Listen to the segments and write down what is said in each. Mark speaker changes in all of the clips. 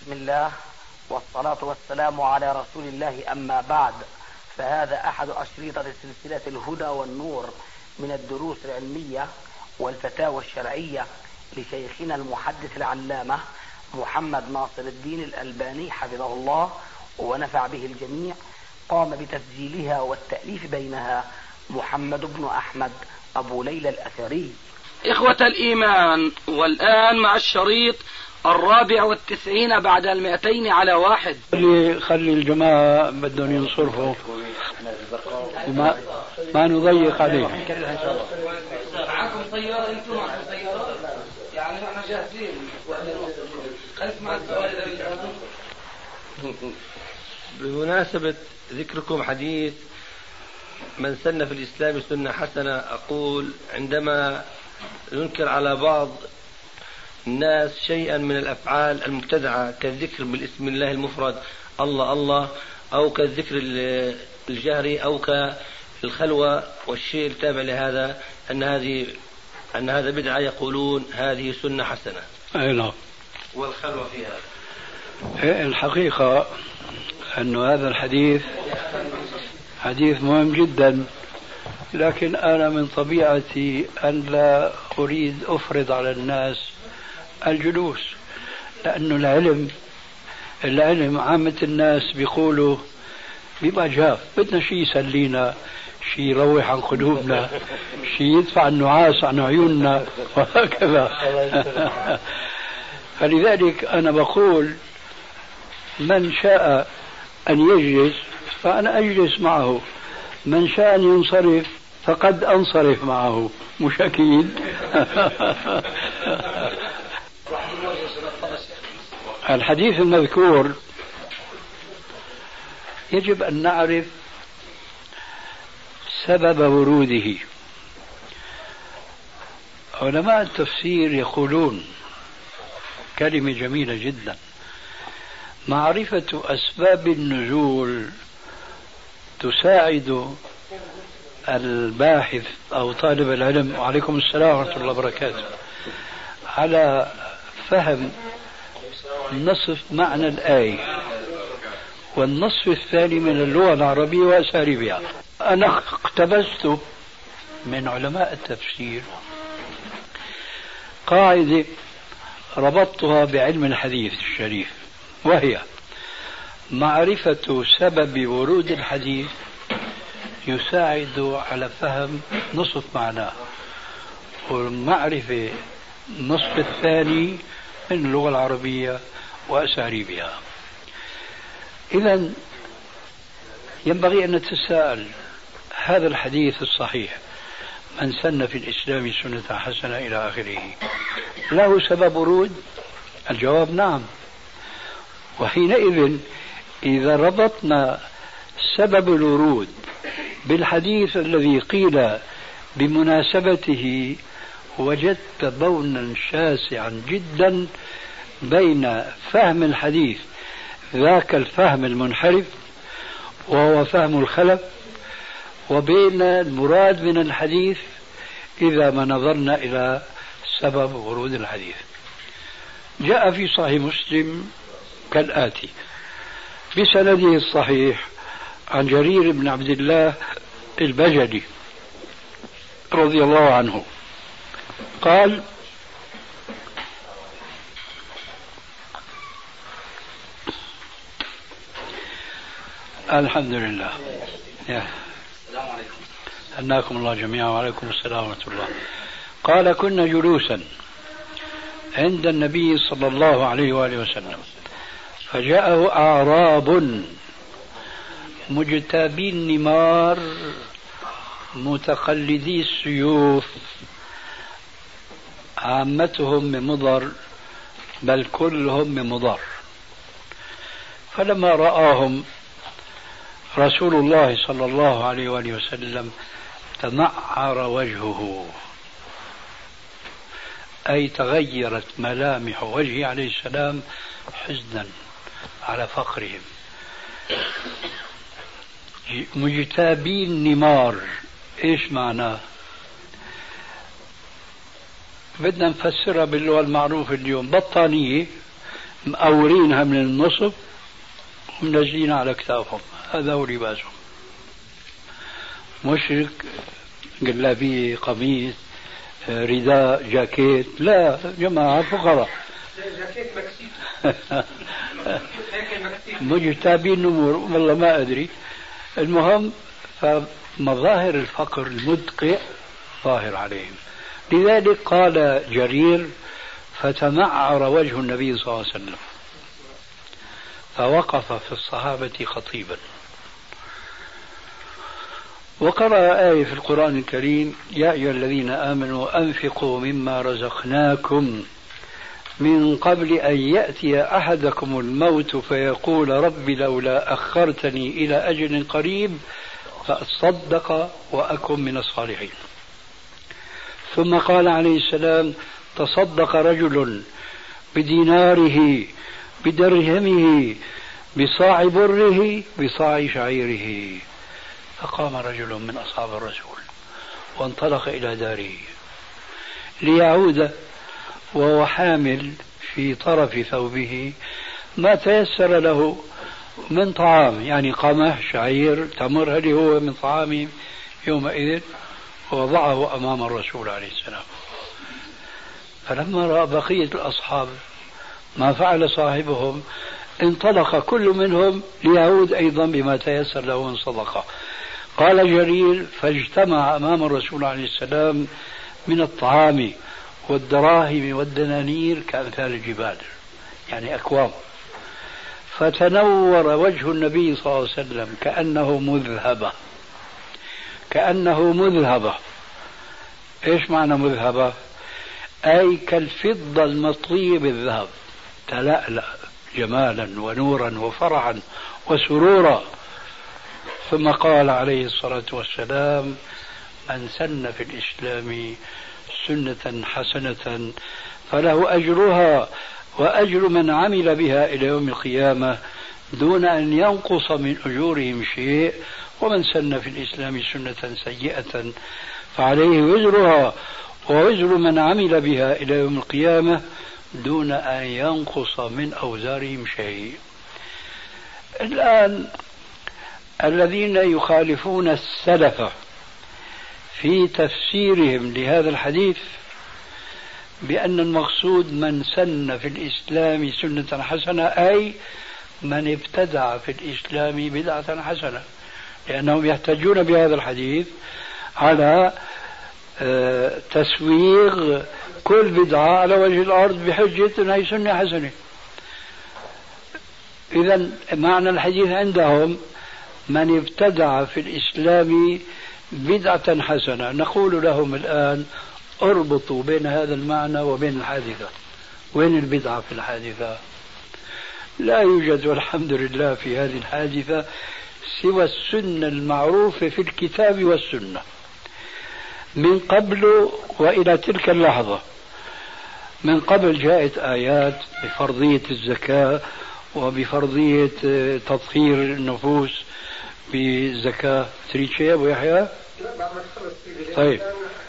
Speaker 1: بسم الله والصلاة والسلام على رسول الله، أما بعد، فهذا أحد أشريطة سلسلة الهدى والنور من الدروس العلمية والفتاوى الشرعية لشيخنا المحدث العلامة محمد ناصر الدين الألباني حفظه الله ونفع به الجميع. قام بتسجيلها والتأليف بينها محمد بن أحمد أبو ليلى الأثري.
Speaker 2: إخوة الإيمان، والآن مع الشريط 94 بعد 200 على 1.
Speaker 3: خلي الجماعة بدهم ينصرفوا ما نضيق عليهم.
Speaker 2: معكم طيارة؟ أنتم معكم طيارة؟ يعني احنا جاهزين. اسمع السؤال.
Speaker 4: بمناسبة ذكركم حديث من سن في الإسلام سنة حسنة، أقول عندما ينكر على بعض الناس شيئا من الأفعال المبتدعة كالذكر بالاسم الله المفرد الله الله، أو كالذكر الجهري، أو كالخلوة والشيء التابع لهذا، أن هذا بدعة، يقولون هذه سنة حسنة.
Speaker 3: أي نعم.
Speaker 4: والخلوة فيها
Speaker 3: الحقيقة أن هذا الحديث حديث مهم جدا، لكن أنا من طبيعتي أن لا أريد أفرض على الناس الجلوس، لأنه العلم عامة الناس بيقولوا بيبقى جاف، بدنا شيء يسلينا، شيء يروح عن قلوبنا، شيء يدفع النعاس عن عيوننا وهكذا. فلذلك أنا بقول من شاء أن يجلس فأنا أجلس معه، من شاء أن ينصرف فقد أنصرف معه، مش أكيد. الحديث المذكور يجب أن نعرف سبب وروده. علماء التفسير يقولون كلمة جميلة جدا: معرفة أسباب النزول تساعد الباحث أو طالب العلم، وعليكم السلام ورحمة الله وبركاته، على فهم نصف معنى الآية والنصف الثاني من اللغة العربية وأساليبها. أنا اقتبست من علماء التفسير قاعدة ربطتها بعلم الحديث الشريف، وهي معرفة سبب ورود الحديث يساعد على فهم نصف معناه، ومعرفة النصف الثاني من اللغة العربية وأساليبها. إذن ينبغي أن نتساءل: هذا الحديث الصحيح من سن في الإسلام سنة حسنة إلى آخره له سبب ورود؟ الجواب نعم. وحينئذ إذا ربطنا سبب الورود بالحديث الذي قيل بمناسبته وجدت بونا شاسعا جدا بين فهم الحديث ذاك الفهم المنحرف وهو فهم الخلف، وبين المراد من الحديث إذا ما نظرنا إلى سبب ورود الحديث. جاء في صحيح مسلم كالآتي بسنده الصحيح عن جرير بن عبد الله البجلي رضي الله عنه قال: الحمد لله.
Speaker 2: السلام عليكم.
Speaker 3: حياكم الله جميعا. وعليكم السلام ورحمة الله. قال: كنا جلوسا عند النبي صلى الله عليه وآله وسلم فجاءه أعراب مجتابي النمار متقلدي السيوف، عامتهم من مضر بل كلهم من مضر. فلما رآهم رسول الله صلى الله عليه وآله وسلم تمعر وجهه، أي تغيرت ملامح وجهه عليه السلام حزنا على فقرهم. مجتابي النمار إيش معناه؟ بدنا نفسرها باللغة المعروفة اليوم: بطانية مقورينها من النصف ومنزلين على كتافهم، هذا هو لباسهم. مشرك جلابية، قميص، رداء، جاكيت، لا جماعة فقراء مجتابين نمور، والله ما أدري. المهم فمظاهر الفقر المدقع ظاهر عليهم. لذلك قال جرير: فتمعر وجه النبي صلى الله عليه وسلم فوقف في الصحابة خطيبا، وقرأ آية في القرآن الكريم: يا أيها الذين آمنوا أنفقوا مما رزقناكم من قبل أن يأتي أحدكم الموت فيقول رب لولا أخرتني إلى أجل قريب فأصدق وأكن من الصالحين. ثم قال عليه السلام: تصدق رجل بديناره بدرهمه بصاع بره بصاع شعيره. فقام رجل من أصحاب الرسول وانطلق إلى داره ليعود وهو حامل في طرف ثوبه ما تيسر له من طعام، يعني قمح، شعير، تمر، هذه هو من طعامه يومئذ، ووضعه أمام الرسول عليه السلام. فلما رأى بقية الأصحاب ما فعل صاحبهم انطلق كل منهم ليعود أيضا بما تيسر له من صدقة. قال جرير: فاجتمع أمام الرسول عليه السلام من الطعام والدراهم والدنانير كأمثال الجبال، يعني أكوام. فتنور وجه النبي صلى الله عليه وسلم كأنه مذهبة. إيش معنى مذهبة؟ أي كالفضة المطلية بالذهب، تلألأ جمالا ونورا وفرحا وسرورا. ثم قال عليه الصلاة والسلام: من سن في الإسلام سنة حسنة فله أجرها وأجر من عمل بها إلى يوم القيامة دون أن ينقص من أجورهم شيء، ومن سن في الإسلام سنة سيئة فعليه وزرها ووزر من عمل بها إلى يوم القيامة دون أن ينقص من أوزارهم شيء. الآن الذين يخالفون السلف في تفسيرهم لهذا الحديث بأن المقصود من سن في الإسلام سنة حسنة أي من ابتدع في الإسلام بدعة حسنة، لأنهم يحتجون بهذا الحديث على تسويغ كل بدعة على وجه الأرض بحجة أنها سنة حسنة. إذن معنى الحديث عندهم من ابتدع في الإسلام بدعة حسنة. نقول لهم الآن: اربطوا بين هذا المعنى وبين الحادثة. وين البدعة في الحادثة؟ لا يوجد والحمد لله في هذه الحادثة سوى السنة المعروفة في الكتاب والسنة من قبل وإلى تلك اللحظة. من قبل جاءت آيات بفرضية الزكاة وبفرضية تطهير النفوس بالزكاة. تريد شيء أبو يحيى؟ طيب،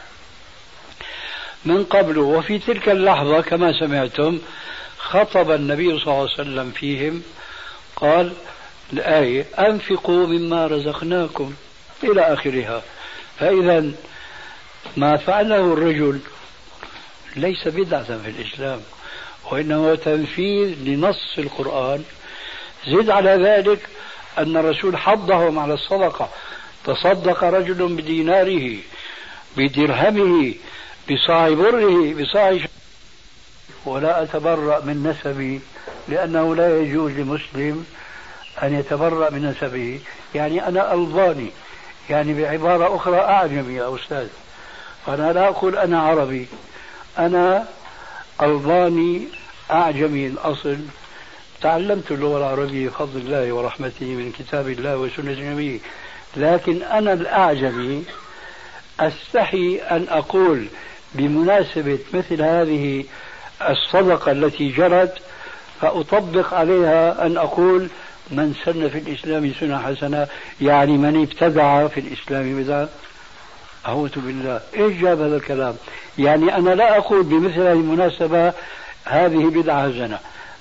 Speaker 3: من قبل وفي تلك اللحظة كما سمعتم خطب النبي صلى الله عليه وسلم فيهم، قال الآية: أنفقوا مما رزقناكم إلى آخرها. فإذا ما فعله الرجل ليس بدعة في الإسلام، وإنما تنفيذ لنص القرآن. زد على ذلك أن الرسول حضهم على الصدقة: تصدق رجل بديناره بدرهمه بصاع بره بصاع. ولا أتبرأ من نسبي، لأنه لا يجوز لمسلم أن يتبرأ من نسبه. يعني أنا ألباني، يعني بعبارة أخرى أعجمي يا أستاذ. أنا لا أقول أنا عربي، أنا ألباني أعجمي الأصل. تعلمت اللغة العربية بفضل الله ورحمته من كتاب الله وسنة النبي، لكن أنا الأعجمي أستحي أن أقول بمناسبة مثل هذه الصدقة التي جرت فأطبق عليها أن أقول: من سن في الإسلام سنة حسنة، يعني من ابتدع في الإسلام بدعة. أعوذ بالله، إيش جاب هذا الكلام؟ يعني أنا لا أقول بمثل هذه المناسبة هذه بدعة حسنة،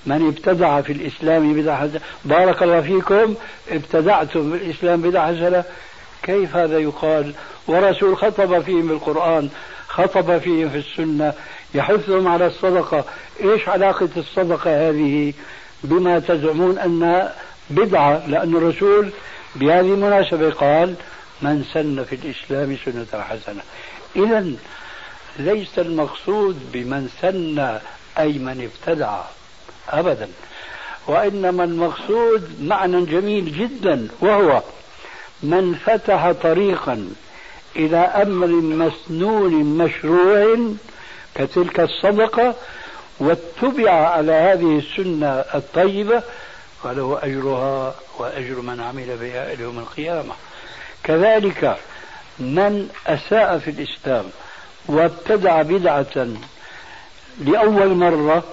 Speaker 3: من ابتدع في الإسلام بدعة حسنة بارك الله فيكم ابتدعتم في الإسلام بدعة حسنة. كيف هذا يقال؟ ورسول خطب فيهم بالقرآن، خطب فيهم في السنة، يحثهم على الصدقة. إيش علاقة الصدقة هذه بما تزعمون أنها بدعة؟ لأن الرسول بهذه المناسبة قال من سن في الإسلام سنة حسنة. إذن ليس المقصود بمن سن أي من ابتدع أبدا، وإنما المقصود معنى جميل جدا، وهو من فتح طريقا إلى أمر مسنون مشروع كتلك الصدقة واتبع على هذه السنة الطيبة فله أجرها وأجر من عمل بها إلى يوم القيامة. كذلك من أساء في الإسلام وابتدع بدعة لأول مرة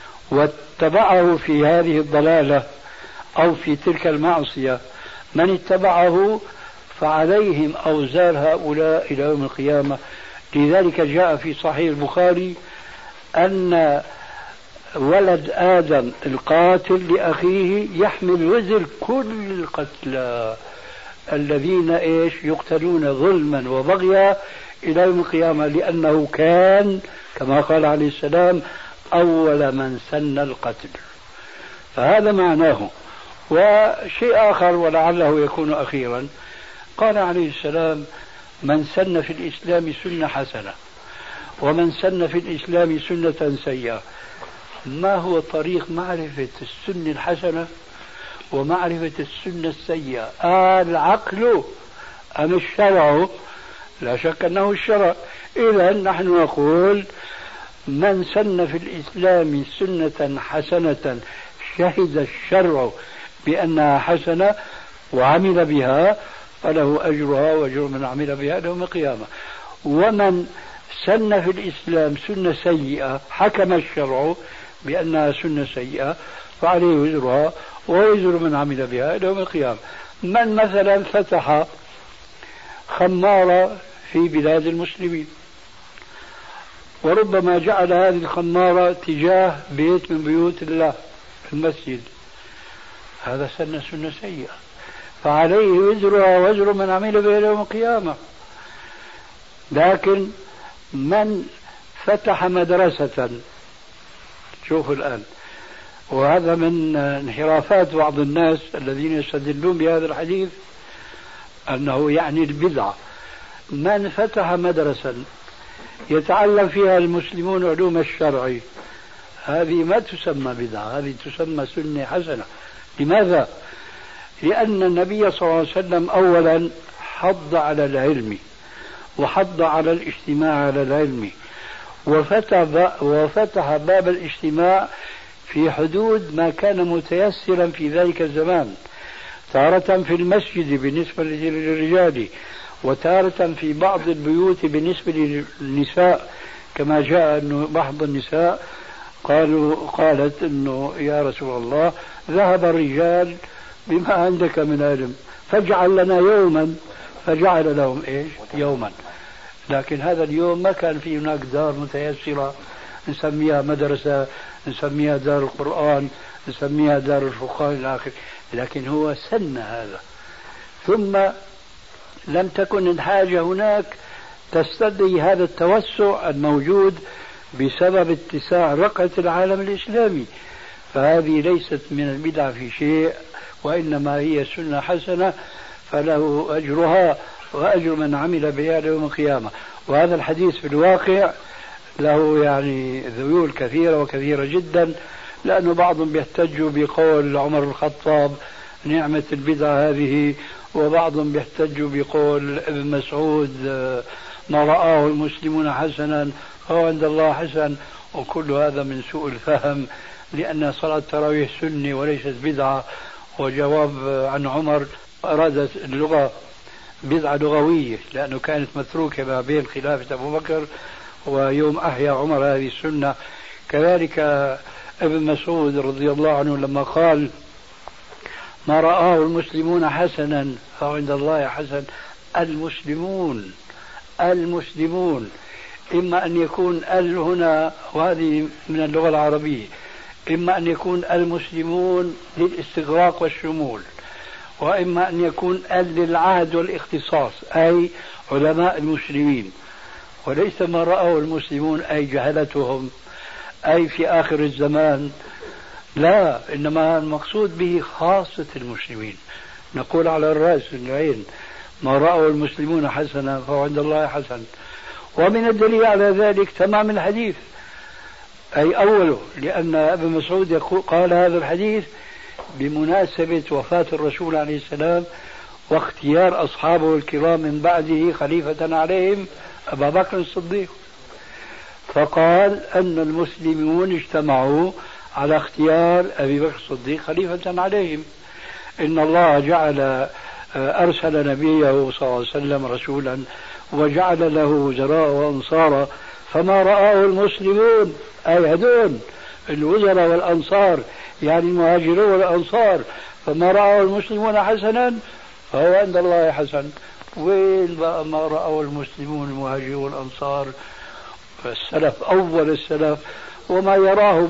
Speaker 3: واتبعه في هذه الضلالة أو في تلك المعصية، من اتبعه فعليهم أوزار هؤلاء إلى يوم القيامة. لذلك جاء في صحيح البخاري أن ولد آدم القاتل لأخيه يحمل وزر كل القتلى الذين يقتلون ظلما وبغيا إلى يوم القيامة، لأنه كان كما قال عليه السلام أول من سن القتل. فهذا معناه. وشيء آخر ولعله يكون أخيرا، قال عليه السلام من سن في الإسلام سنة حسنة ومن سن في الإسلام سنة سيئة. ما هو طريق معرفة السنة الحسنة ومعرفة السنة السيئة؟ العقل أم الشرع؟ لا شك أنه الشرع. إذا نحن نقول من سن في الإسلام سنة حسنة شهد الشرع بأنها حسنة وعمل بها فله أجرها وأجر من عمل بها يوم القيامة. ومن سن في الإسلام سنة سيئة حكم الشرع بأنها سنة سيئة فعليه وزرها ووزر من عمل بها يوم القيامة. من مثلا فتح خمارة في بلاد المسلمين وربما جعل هذه الخمارة تجاه بيت من بيوت الله المسجد، هذا سنة سيئة فعليه وزرها وزر من عمل بها يوم القيامة. لكن من فتح مدرسة، شوفوا الآن، وهذا من انحرافات بعض الناس الذين يستدلون بهذا الحديث أنه يعني البدعة، من فتح مدرسة يتعلم فيها المسلمون علوم الشرع، هذه ما تسمى بدعة، هذه تسمى سنة حسنة. لماذا؟ لأن النبي صلى الله عليه وسلم أولا حض على العلم وحض على الاجتماع على العلم وفتح باب الاجتماع في حدود ما كان متيسرا في ذلك الزمان، تارة في المسجد بالنسبة للرجال وتارة في بعض البيوت بالنسبة للنساء، كما جاء أنه بعض النساء قالت أنه يا رسول الله ذهب الرجال بما عندك من علم فاجعل لنا يوما، فجعل لهم يوما. لكن هذا اليوم ما كان في هناك دار متيسرة نسميها مدرسة، نسميها دار القرآن، نسميها دار الفقهاء إلى آخره، لكن هو سن هذا. ثم لم تكن الحاجة هناك تستدعي هذا التوسع الموجود بسبب اتساع رقعة العالم الإسلامي، فهذه ليست من البدع في شيء، وإنما هي سنة حسنة فله أجرها وأجر من عمل بها يوم القيامة. وهذا الحديث في الواقع له يعني ذيول كثيرة وكثيرة جدا، لأنه بعضهم بيحتج بقول عمر الخطاب نعمة البدعة هذه، وبعضهم بيحتج بقول ابن مسعود ما رآه المسلمون حسنا هو عند الله حسن، وكل هذا من سوء الفهم، لأن صلاة التراويح سنة وليست بدعة. وجواب عن عمر أرادت اللغة بدعة لغوية لأنه كانت متروكة ما بين خلافة أبو بكر ويوم أحيا عمر هذه السنة. كذلك ابن مسعود رضي الله عنه لما قال ما رآه المسلمون حسنا فهو عند الله حسن، المسلمون إما أن يكون هنا وهذه من اللغة العربية، إما أن يكون المسلمون للاستغراق والشمول، وإما أن يكون للعهد والاختصاص أي علماء المسلمين، وليس ما رأوا المسلمون أي جهلتهم أي في آخر الزمان، لا، إنما المقصود به خاصة المسلمين. نقول على الرأس والعين ما رأوا المسلمون حسنا فهو عند الله حسن. ومن الدليل على ذلك تمام الحديث، أي أوله، لأن ابن مسعود قال هذا الحديث بمناسبة وفاة الرسول عليه السلام واختيار أصحابه الكرام من بعده خليفة عليهم أبا بكر الصديق، فقال أن المسلمون اجتمعوا على اختيار أبي بكر الصديق خليفة عليهم. إن الله أرسل نبيه صلى الله عليه وسلم رسولا وجعل له وزراء وأنصارا، فما رآه المسلمون أي هدون الوزراء والأنصار يعني المهاجرون والأنصار، فما رآه المسلمون حسنا فهو عند الله حسن. وين بقى ما رأوا المسلمون المهاجرون والأنصار السلف أول السلف وما يراه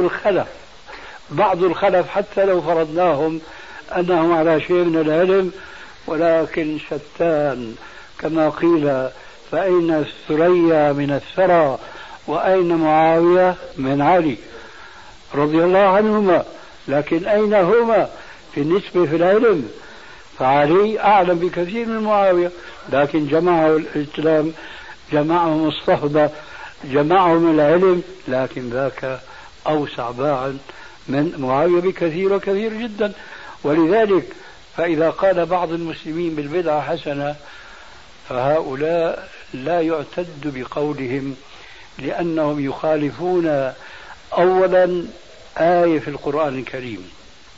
Speaker 3: بعض الخلف حتى لو فرضناهم أنهم على شيء من العلم، ولكن شتان كما قيل، فأين الثريا من الثرى وأين معاوية من علي رضي الله عنهما، لكن أين هما في النسبة في العلم؟ فعلي أعلم بكثير من معاوية، لكن جمعه الإسلام، جمعهم الصحبة، جمعهم العلم، لكن ذاك أوسع باعا من معاوية بكثير وكثير جدا. ولذلك فإذا قال بعض المسلمين بالبدعة حسنة فهؤلاء لا يعتد بقولهم، لأنهم يخالفون أولا آية في القرآن الكريم.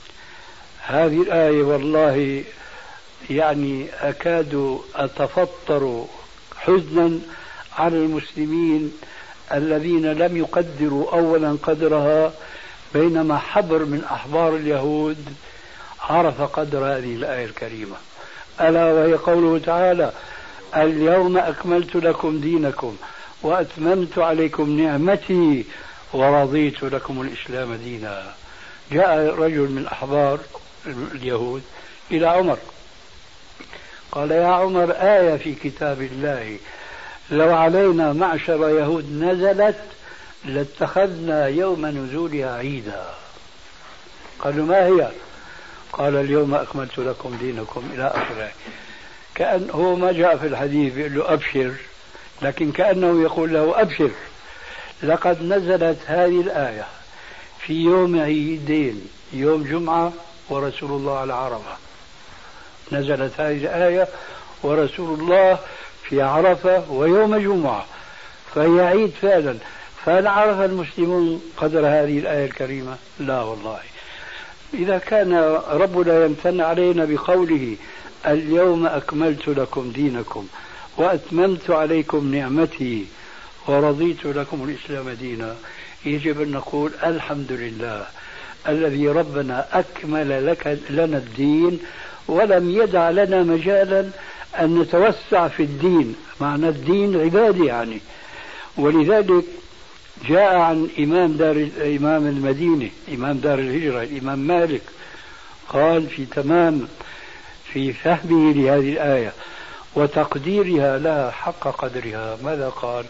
Speaker 3: هذه الآية والله يعني أكاد أتفطر حزنا على المسلمين الذين لم يقدروا أولا قدرها، بينما حبر من أحبار اليهود عرف قدر هذه الآية الكريمة، ألا وهي قوله تعالى: اليوم أكملت لكم دينكم وأتممت عليكم نعمتي ورضيت لكم الإسلام دينا. جاء رجل من أحبار اليهود إلى عمر قال: يا عمر، آية في كتاب الله لو علينا معشر يهود نزلت لاتخذنا يوم نزولها عيدا. قالوا: ما هي؟ قال: اليوم أكملت لكم دينكم إلى آخره. كأنه ما جاء في الحديث يقول له أبشر، لكن كأنه يقول له: أبشر، لقد نزلت هذه الآية في يوم عيدين، يوم جمعة ورسول الله على عرفة. نزلت هذه الآية ورسول الله في عرفة ويوم جمعة، فهي عيد فعلا. فهل عرف المسلمون قدر هذه الآية الكريمة؟ لا والله. إذا كان ربنا يمتن علينا بقوله: اليوم أكملت لكم دينكم وأتممت عليكم نعمتي ورضيت لكم الإسلام دينا، يجب أن نقول الحمد لله الذي ربنا أكمل لنا الدين ولم يدع لنا مجالا أن نتوسع في الدين، معنى الدين عبادة يعني. ولذلك جاء عن إمام المدينة، إمام دار الهجرة، الإمام مالك، قال في فهمه لهذه الآية وتقديرها لها حق قدرها، ماذا قال؟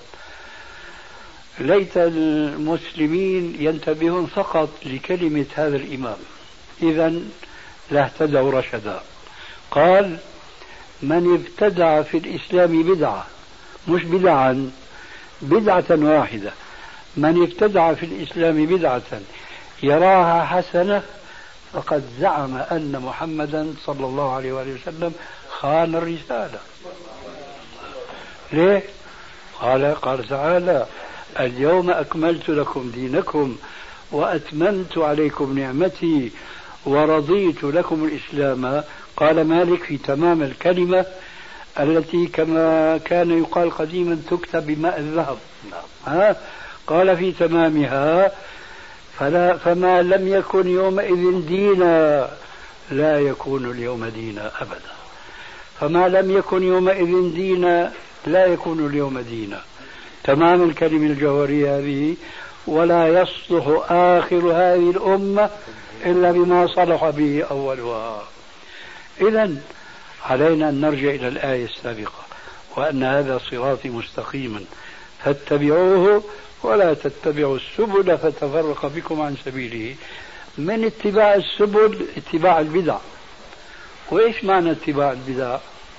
Speaker 3: ليت المسلمين ينتبهون فقط لكلمة هذا الإمام، إذن لاهتدوا رشدا. قال: من ابتدع في الإسلام بدعة، مش بدعا، بدعة واحدة، من ابتدع في الإسلام بدعة يراها حسنة فقد زعم أن محمدا صلى الله عليه وآله وسلم خان الرسالة. ليه؟ قال تعالى: اليوم أكملت لكم دينكم وأتممت عليكم نعمتي ورضيت لكم الإسلام. قال مالك في تمام الكلمة التي كما كان يقال قديما تكتب بماء الذهب، قال في تمامها: فما لم يكن يومئذ دينا لا يكون اليوم دينا أبدا. فما لم يكن يومئذ دينا لا يكون اليوم دينا. تمام الكلمة الجوهرية هذه ولا يصلح آخر هذه الأمة إلا بما صلح به أولها. إذن علينا أن نرجع إلى الآية السابقة، وأن هذا صراطي مستقيما فاتبعوه ولا تتبعوا السبل فتفرق بكم عن سبيله. من اتباع السبل اتباع البدع. وإيش معنى اتباع البدع؟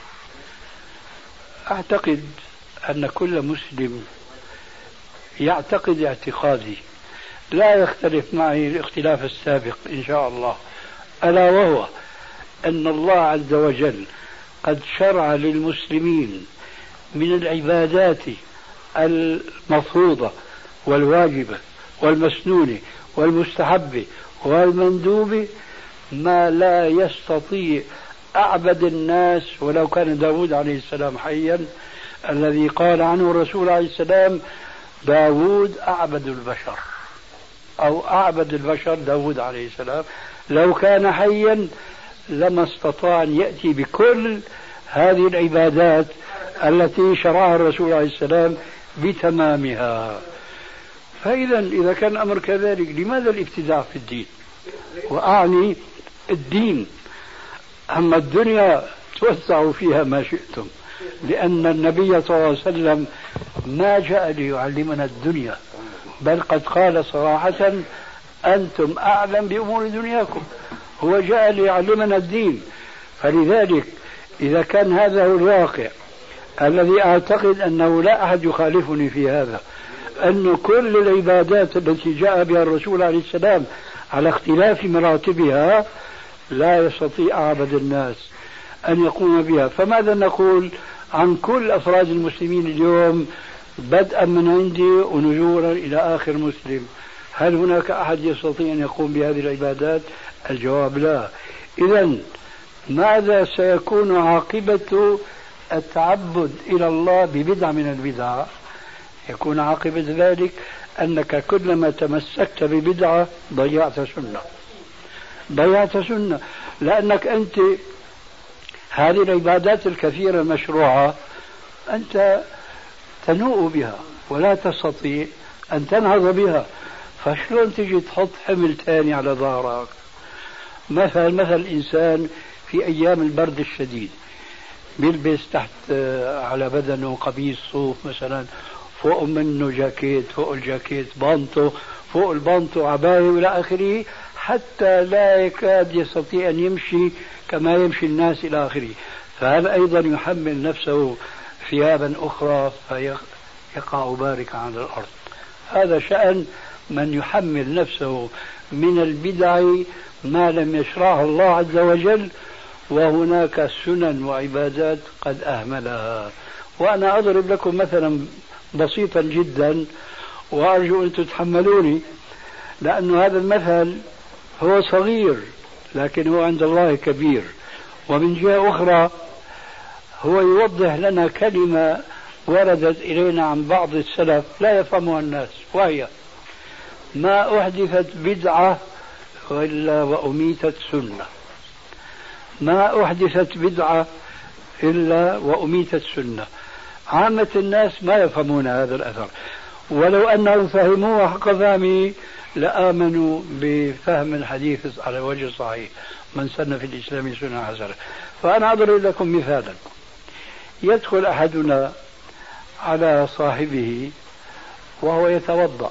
Speaker 3: أعتقد أن كل مسلم يعتقد اعتقادي لا يختلف معي الاختلاف السابق إن شاء الله، ألا وهو أن الله عز وجل قد شرع للمسلمين من العبادات المفروضة والواجبة والمسنونة والمستحبة والمندوبة ما لا يستطيع أعبد الناس، ولو كان داود عليه السلام حيا الذي قال عنه الرسول عليه السلام داود أعبد البشر، أو أعبد البشر داود عليه السلام، لو كان حيا لما استطاع أن يأتي بكل هذه العبادات التي شرعها الرسول عليه السلام بتمامها. إذا كان الأمر كذلك لماذا الابتداع في الدين؟ وأعني الدين. أما الدنيا توسعوا فيها ما شئتم، لأن النبي صلى الله عليه وسلم ما جاء ليعلمنا الدنيا، بل قد قال صراحة أنتم أعلم بأمور دنياكم، هو جاء ليعلمنا الدين. فلذلك إذا كان هذا هو الواقع الذي أعتقد أنه لا أحد يخالفني في هذا، أن كل العبادات التي جاء بها الرسول عليه السلام على اختلاف مراتبها لا يستطيع أعبد الناس أن يقوم بها، فماذا نقول عن كل أفراد المسلمين اليوم بدءا من عندي ونزولا إلى آخر مسلم؟ هل هناك أحد يستطيع أن يقوم بهذه العبادات؟ الجواب لا. إذن ماذا سيكون عاقبة التعبد إلى الله ببدعة من البدع؟ يكون عاقبة ذلك أنك كلما تمسكت ببدعة ضيعت سنة، لأنك أنت هذه العبادات الكثيرة المشروعة أنت تنوء بها ولا تستطيع أن تنهض بها، فشلون تجي تحط حمل ثاني على ظهرك؟ مثل إنسان في أيام البرد الشديد بيلبس تحت على بدنه قميص صوف مثلا، فوق منه جاكيت، فوق الجاكيت بانطو، فوق البانطو عباية إلى آخره، حتى لا يكاد يستطيع أن يمشي كما يمشي الناس إلى آخره. فهذا أيضا يحمل نفسه ثيابا أخرى فيقع باركا على الأرض. هذا شأن من يحمل نفسه من البدع ما لم يشرعه الله عز وجل، وهناك سنن وعبادات قد أهملها. وأنا أضرب لكم مثلا بسيطا جدا وأرجو أن تتحملوني، لأن هذا المثل هو صغير لكن هو عند الله كبير. ومن جهة أخرى هو يوضح لنا كلمة وردت إلينا عن بعض السلف لا يفهمها الناس، وهي ما أحدثت بدعة إلا وأميتت سنة. ما أحدثت بدعة إلا وأميتت سنة. عامة الناس ما يفهمون هذا الأثر، ولو أنهم فهموه حق فهمه لآمنوا بفهم الحديث على وجه صحيح، من سن في الإسلام سنة حسنة. فأنا أضرب لكم مثالا. يدخل أحدنا على صاحبه وهو يتوضأ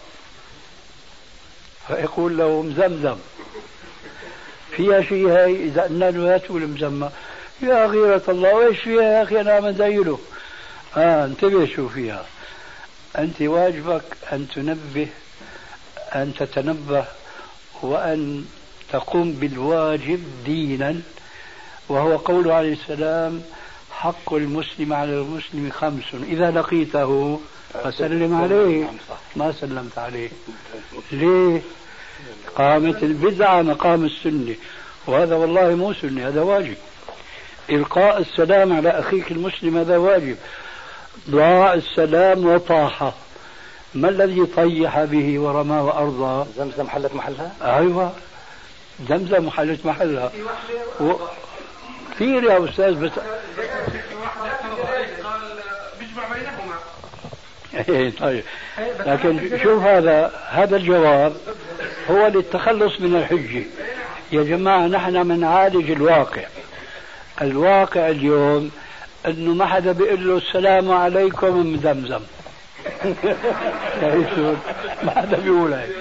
Speaker 3: فيقول له مزمزم فيها شيء، هاي إذا قلنا له هاتوا المزمة، يا غيرة الله وإيش فيها يا أخي أنا مزايله. انتبه شو فيها. أنت واجبك أن تنبه، أن تتنبه وأن تقوم بالواجب دينا، وهو قوله عليه السلام حق المسلم على المسلم 5 إذا لقيته فسلم عليه. ما سلمت عليه ليه؟ قامت البدعة مقام السنة، وهذا والله مو سنة، هذا واجب. إلقاء السلام على أخيك المسلم هذا واجب. ضاع السلام وطاح، ما الذي طيح به ورمى وأرضى؟
Speaker 1: زمزم حلت محلها؟
Speaker 3: أيوة زمزم حلت محلها. كثير يا أستاذ، بس
Speaker 2: قال بيجمع بينهما.
Speaker 3: طيب، لكن شوف هذا الجواب هو للتخلص من الحجة. يا جماعة نحن بنعالج الواقع اليوم انه ما حدا بيقول له السلام عليكم من زمزم. ما حدا بيقول هيك.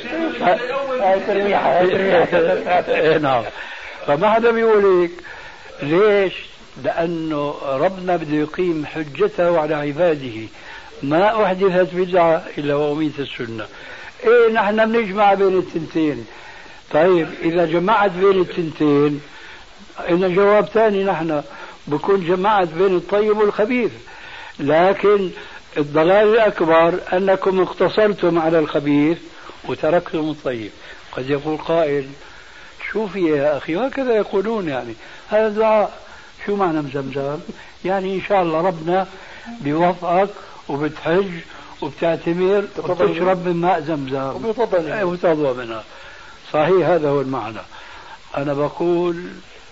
Speaker 3: نعم، فما حدا بيقول هيك. ليش؟ لأنه ربنا بده يقيم حجته على عباده. ما أحدثت بدعة إلا وأميت السنة. إيه، نحن بنجمع بين التنتين. طيب إذا جمعت بين التنتين إن جواب ثاني، نحن بكون جمعت بين الطيب والخبيث. لكن الضلال الأكبر أنكم اقتصرتم على الخبيث وتركتم الطيب. قد يقول قائل شوفي يا أخي، هكذا يقولون يعني هذا دعاء، شو معنى مزمزم؟ يعني إن شاء الله ربنا بيوفقك وبتحج وبتعتمر وبتشرب من ماء زمزم وبتضوى منها. صحيح، هذا هو المعنى. أنا بقول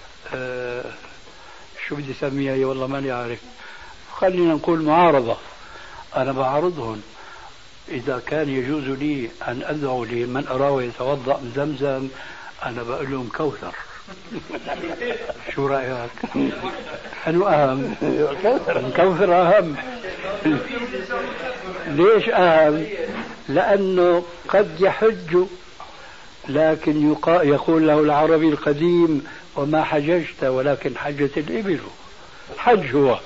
Speaker 3: شو بدي أسميها والله ماني عارف. خلينا نقول معارضة. أنا بعارضهم. إذا كان يجوز لي أن أدعو لمن أراه يتوضأ من زمزم، أنا بقول لهم كوثر. شو رأيك؟ أنو أهم؟ كوثر أهم. ليش أهم؟ لأنه قد يحج، لكن يقول له العربي القديم وما حججت ولكن حجت الإبل. حج هو،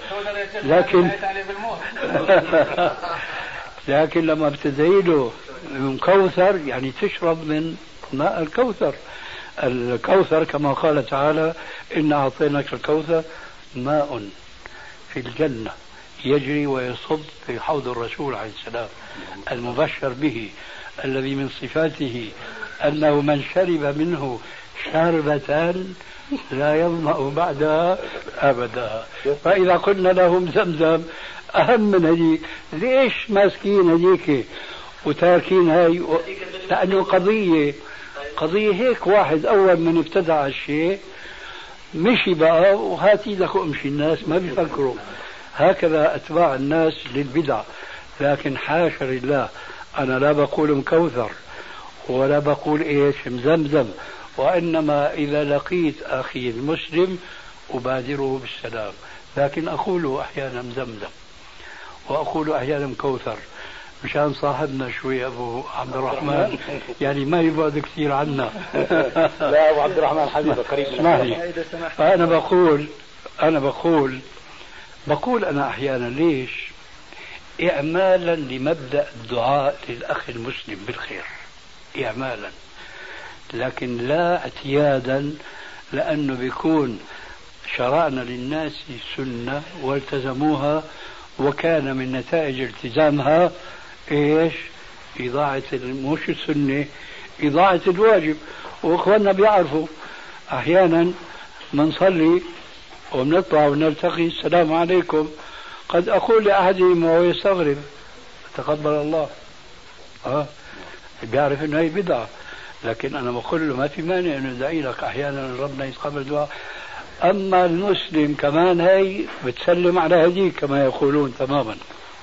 Speaker 3: لكن لما ابتديله من كوثر يعني تشرب من ماء الكوثر. الكوثر كما قال تعالى إن أعطيناك الكوثر ماء في الجنة يجري ويصب في حوض الرسول عليه السلام المبشر به، الذي من صفاته أنه من شرب منه شربة لا يظمأ بعدها أبدا. فإذا قلنا لهم زمزم أهم من هذيك، ليش ماسكين هذيك وتاركين هاي؟ لأنه قضية هيك. واحد أول من ابتدع الشيء مشي بقى وهات ايدك وامشي. الناس ما بيفكروا هكذا، أتباع الناس للبدع. لكن حاشا لله، أنا لا بقول مكوثر ولا بقول إيش مزمزم، وإنما إذا لقيت أخي المسلم أبادره بالسلام. لكن أقول أحيانا زمزم وأقول أحيانا كوثر مشان صاحبنا شوي أبو عبد الرحمن يعني ما يبعد كثير عنا.
Speaker 1: لا أبو عبد الرحمن حبيبي قريب.
Speaker 3: اسمعني، أنا بقول أنا أحيانا ليش؟ إعمالا لمبدأ الدعاء للأخ المسلم بالخير، إعمالا، لكن لا اعتيادا، لأنه بيكون شرعنا للناس سنة والتزموها، وكان من نتائج التزامها إيش؟ إضاعة مش السنة، إضاعة الواجب. وإخواننا بيعرفوا أحيانا منصلي وبنطلع ونلتقي السلام عليكم، قد أقول لأحدهم وهو يستغرب تقبل الله، بيعرف أنه هي بدعة، لكن أنا بقول له ما في مانع أنه ندعي لك أحيانا ربنا يتقبل دعاء. أما المسلم كمان هي بتسلم على هديك كما يقولون تماما.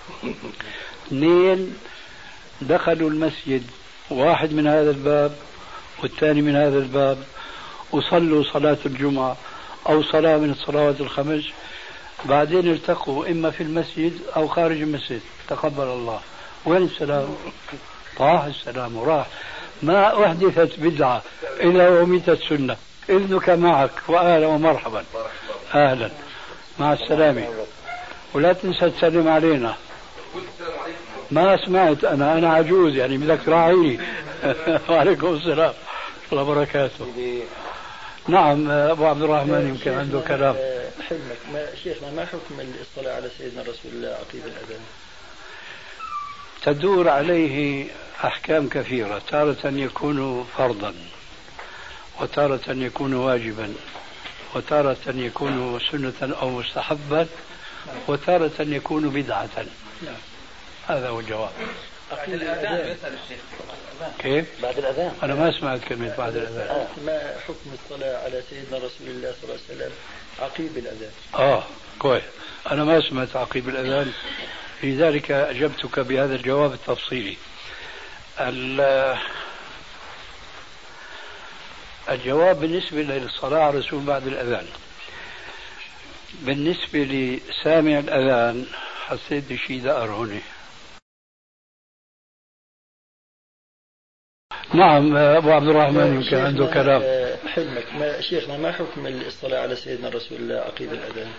Speaker 3: اثنين دخلوا المسجد، واحد من هذا الباب والثاني من هذا الباب، وصلوا صلاة الجمعة أو صلاة من الصلوات الخمس، بعدين التقوا إما في المسجد أو خارج المسجد، تقبل الله. وين السلام؟ طاح السلام وراح. ما أحدثت بدعة إلا وميتت سنة. إذنك معك وأهلا ومرحبا. أهلا مع السلامة، ولا تنسى تسلم علينا. ما سمعت أنا عجوز يعني بدك تراعيني. وعليكم السلام ورحمة الله وبركاته. نعم أبو عبد الرحمن يمكن عنده كلام.
Speaker 5: حلمك شيخنا، ما حكم الصلاة على سيدنا رسول الله عقيب الأذان؟
Speaker 3: تدور عليه أحكام كثيرة، تارة يكون فرضا، وتارة يكون واجبا، وتارة يكون سنة أو مستحبا، وتارة يكون بدعة. هذا هو الجواب.
Speaker 2: بعد الأذان يسأل الشيخ
Speaker 3: كيف؟
Speaker 1: بعد الأذان
Speaker 3: أنا ما سمعت كلمة بعد الأذان.
Speaker 5: ما حكم الصلاة على سيدنا رسول الله صلى الله عليه وسلم عقيب الأذان؟
Speaker 3: كويس. أنا ما سمعت عقيب الأذان، لذلك أجبتك بهذا الجواب التفصيلي. الجواب بالنسبة للصلاة على الرسول بعد الأذان، بالنسبة لسامع الأذان حسيت بشيء دقر هنا. نعم أبو عبد الرحمن يمكن عنده كلام.
Speaker 5: حلمك شيخنا، ما حكم الصلاة على سيدنا الرسول الله عقيب الأذان؟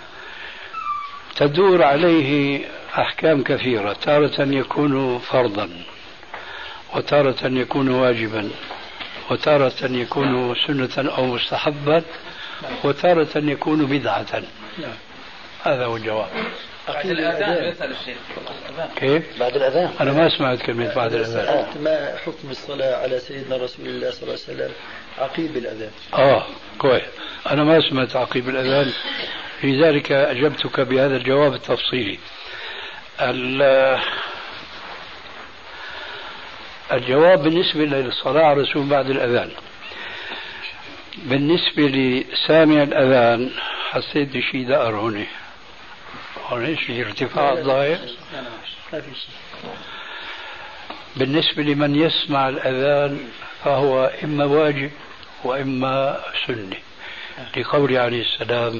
Speaker 3: تدور عليه أحكام كثيرة، تارة يكون فرضا، وتارة يكون واجبا، وتارة يكون سنة أو مستحبا، وتارة يكون بدعة. هذا هو الجواب.
Speaker 2: بعد الأذان يسأل الشيخ.
Speaker 3: كيف؟
Speaker 5: بعد الأذان.
Speaker 3: أنا ما سمعت كلمة بعد الأذان.
Speaker 5: ما حكم الصلاة على سيدنا رسول الله صلى الله عليه وسلم عقيب الأذان؟
Speaker 3: كويس. أنا ما سمعت عقيب الأذان، لذلك أجبتك بهذا الجواب التفصيلي. الجواب بالنسبة للصلاة على الرسول بعد الأذان، بالنسبة لسامع الأذان حسيت بشيء دقر هنا. ايش ارتفاع الضايق؟
Speaker 5: ما في شيء.
Speaker 3: بالنسبة لمن يسمع الأذان فهو إما واجب وإما سنة، لقول عليه السلام: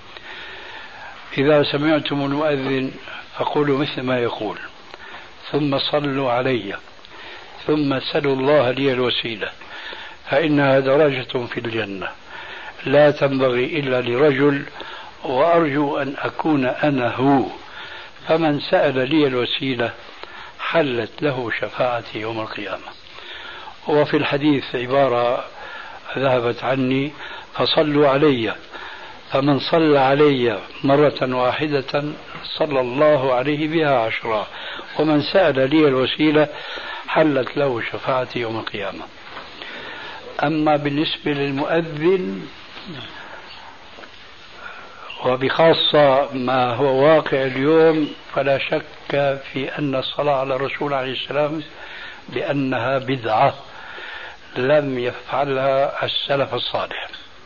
Speaker 3: إذا سمعتم المؤذن فقولوا مثل ما يقول، ثم صلوا علي، ثم سلوا الله لي الوسيلة، فإنها درجة في الجنة لا تنبغي إلا لرجل، وأرجو أن أكون أنا هو، فمن سأل لي الوسيلة حلت له شفاعتي يوم القيامة. وفي الحديث عبارة ذهبت عني: فصلوا علي، فمن صلى علي مرة واحدة صلى الله عليه بها 10، ومن سأل لي الوسيلة حلت له شفاعتي يوم القيامة. أما بالنسبة للمؤذن وبخاصة ما هو واقع اليوم، فلا شك في أن الصلاة على الرسول عليه السلام بأنها بدعة لم يفعلها السلف الصالح،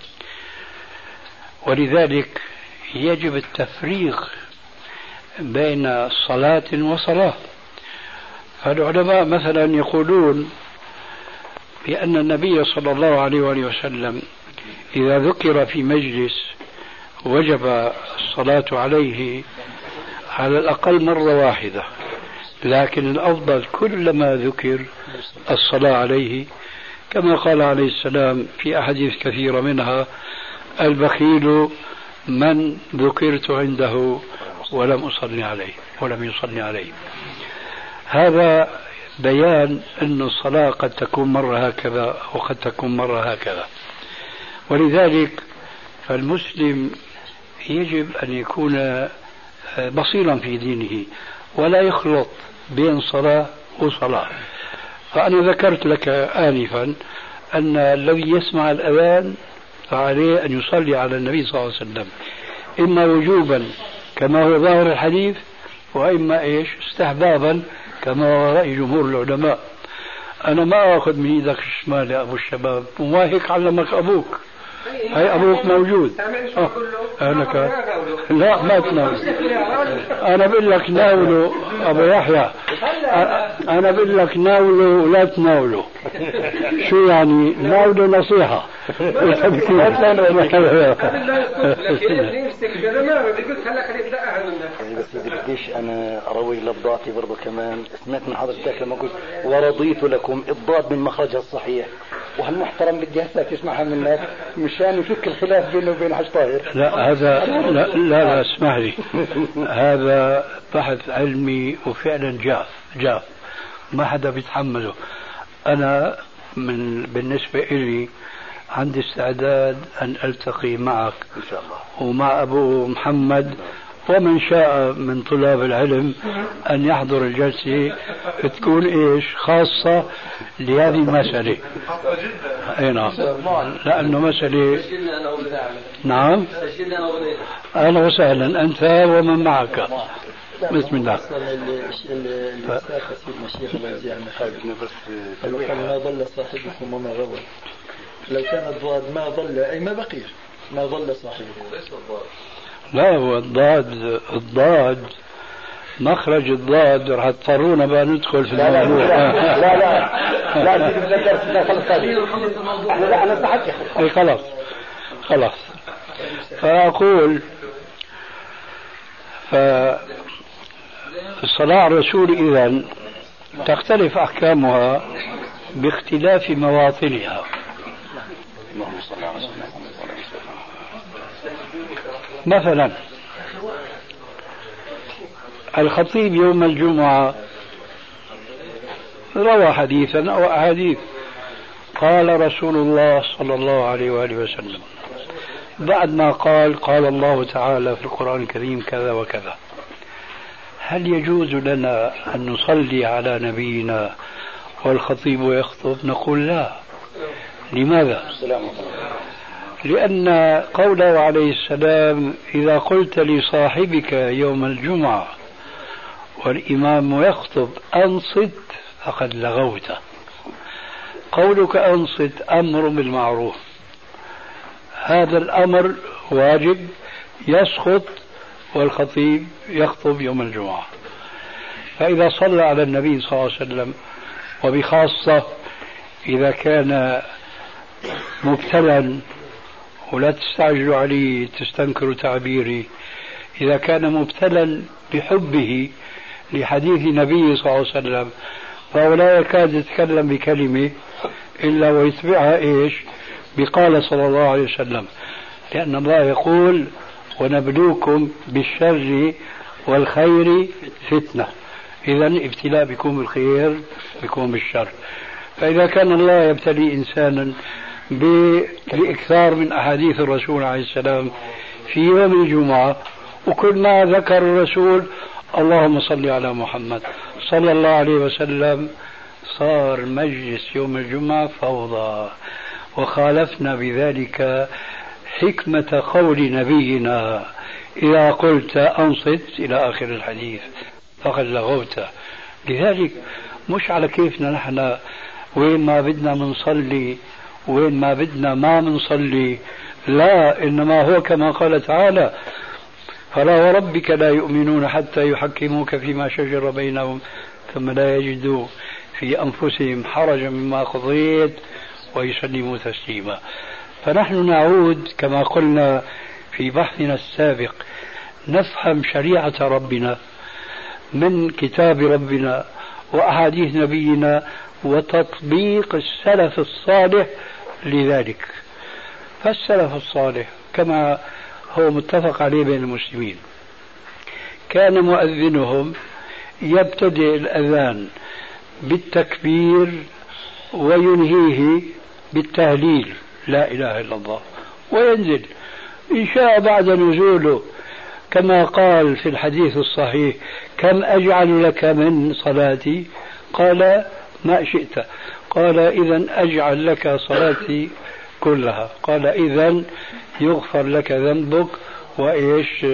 Speaker 3: ولذلك يجب التفريق بين صلاة وصلاة. فالعلماء مثلا يقولون بأن النبي صلى الله عليه وآله وسلم إذا ذكر في مجلس وجب الصلاة عليه على الأقل مرة واحدة، لكن الأفضل كلما ذكر الصلاة عليه، كما قال عليه السلام في أحاديث كثيرة منها: البخيل من ذكرت عنده ولم أصلي عليه ولم يصلي عليه. هذا بيان أن الصلاة قد تكون مرة هكذا وقد تكون مرة هكذا. ولذلك فالمسلم يجب أن يكون بصيرا في دينه ولا يخلط بين صلاة وصلاة. فأنا ذكرت لك آنفا أن الذي يسمع الأذان فعليه أن يصلي على النبي صلى الله عليه وسلم، إما وجوبا كما هو ظاهر الحديث، وإما استحبابا كما هو رأي جمهور العلماء. أنا ما أخذ من إيدك الشمال يا أبو الشباب، وما هيك علمك أبوك. هاي أبوك موجود. لا ما تناول. أنا بقول لك ناوله أبو يحيى، أنا بقول لك ناوله ولا تناوله. شو يعني ناوله نصيحة؟
Speaker 5: بس بديش أنا أروي لفظاتي برضو كمان. سمعت من حضرتك لما قلت ورضيت لكم الضاد من مخرجها الصحيح، وهالمحترم بدي هسه تسمعها من الناس مشان يفك الخلاف بينه وبين حج طاهر.
Speaker 3: لا هذا لا اسمح لي، هذا بحث علمي وفعلا جاف ما حدا بيتحمله. أنا بالنسبة إلي عندي استعداد أن ألتقي معك
Speaker 5: إن شاء الله
Speaker 3: ومع أبو محمد ومن شاء من طلاب العلم أن يحضر الجلسة تكون خاصة لهذه المسألة. أي نعم، لأنه مسألة. نعم أهلا وسهلا أنت ومن معك. بسم الله.
Speaker 5: ما ضل صاحبكم وما غوى. لو كان الضاد ما ضل أي ما بقي، ما ضل صاحبه.
Speaker 3: لا هو الضاد مخرج الضاد راح تضطرونا بقى ندخل في
Speaker 5: الموضوع. لا
Speaker 3: خلاص فأقول فالصلاة على الرسول إذن تختلف أحكامها باختلاف مواطنها. مثلا الخطيب يوم الجمعة روى حديثا أو أحاديث قال رسول الله صلى الله عليه وآله وسلم بعد ما قال الله تعالى في القرآن الكريم كذا وكذا، هل يجوز لنا أن نصلي على نبينا والخطيب يخطب؟ نقول لا. لماذا؟ لأن قوله عليه السلام إذا قلت لصاحبك يوم الجمعة والإمام يخطب أنصت فقد لغوت. قولك أنصت أمر بالمعروف، هذا الأمر واجب يسقط والخطيب يخطب يوم الجمعة. فإذا صلى على النبي صلى الله عليه وسلم، وبخاصة إذا كان مبتلا، ولا تستعجلوا عليه تستنكروا تعبيري، إذا كان مبتلا بحبه لحديث النبي صلى الله عليه وسلم فهو لا يكاد يتكلم بكلمة إلا ويتبعها إيش؟ بقال صلى الله عليه وسلم، لأن الله يقول ونبلوكم بالشر والخير فتنة. إذا ابتلاء بكم بالخير بكم بالشر. فإذا كان الله يبتلي إنسانا بالإكثار من أحاديث الرسول عليه السلام في يوم الجمعة، وكل ما ذكر الرسول اللهم صل على محمد صلى الله عليه وسلم، صار مجلس يوم الجمعة فوضى، وخالفنا بذلك حكمة قول نبينا إذا قلت أنصت إلى آخر الحديث فقد لغوت. لذلك مش على كيفنا نحن وين ما بدنا منصلي وين ما بدنا ما منصلي، لا، إنما هو كما قال تعالى فلا وربك لا يؤمنون حتى يحكموك فيما شجر بينهم ثم لا يجدوا في أنفسهم حرجا مما قضيت ويسلموا تسليما. فنحن نعود كما قلنا في بحثنا السابق، نفهم شريعة ربنا من كتاب ربنا وأحاديث نبينا وتطبيق السلف الصالح لذلك. فالسلف الصالح كما هو متفق عليه بين المسلمين كان مؤذنهم يبتدئ الأذان بالتكبير وينهيه بالتهليل لا إله إلا الله، وينزل إن شاء بعد نزوله كما قال في الحديث الصحيح كم أجعل لك من صلاتي؟ قال ما شئت. قال إذن أجعل لك صلاتي كلها. قال إذن يغفر لك ذنبك وإيش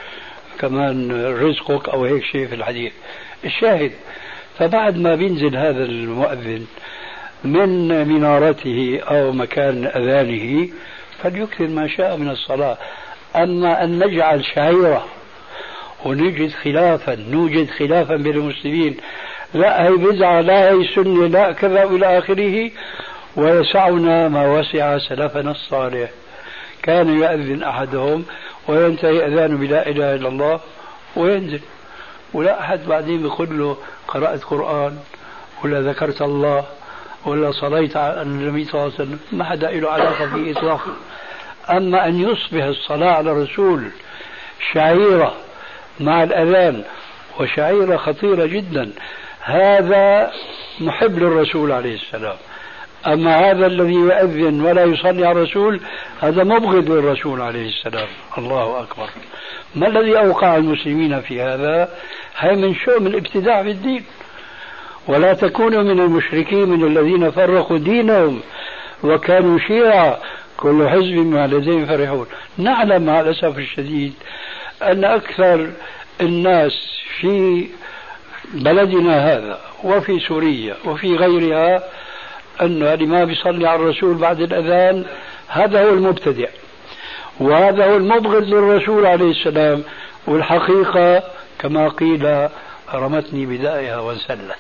Speaker 3: كمان رزقك أو هيك شيء في الحديث. الشاهد، فبعد ما بينزل هذا المؤذن من منارته أو مكان أذانه فليكثر ما شاء من الصلاة. أما أن نجعل شعيرة ونوجد خلافا بين المسلمين، لا هي بدعة لا هي سنة لا كذا إلى آخره، ويسعنا ما وسع سلفنا الصالح. كان يؤذن أحدهم وينتهي أذانه بلا إله إلا الله وينزل، ولا أحد بعدين بيقول له قرأت قرآن ولا ذكرت الله ولا صليت على النبي صلى الله عليه وسلم، ما حدا له علاقة به إطلاقا. أما أن يصبح الصلاة على الرسول شعيرة مع الأذان، وشعيرة خطيرة جدا، هذا محب للرسول عليه السلام. أما هذا الذي يؤذن ولا يصلي على الرسول هذا مبغض للرسول عليه السلام. الله أكبر. ما الذي أوقع المسلمين في هذا؟ هي من شؤم الابتداع في الدين. ولا تكونوا من المشركين من الذين فرقوا دينهم وكانوا شيعا كل حزب بما لديهم فرحون. نعلم مع الأسف الشديد أن أكثر الناس في بلدنا هذا وفي سوريا وفي غيرها أن اللي ما بيصلي على الرسول بعد الأذان هذا هو المبتدع، وهذا هو المبغض للرسول عليه السلام. والحقيقة كما قيل رمتني بدائها وانسلت.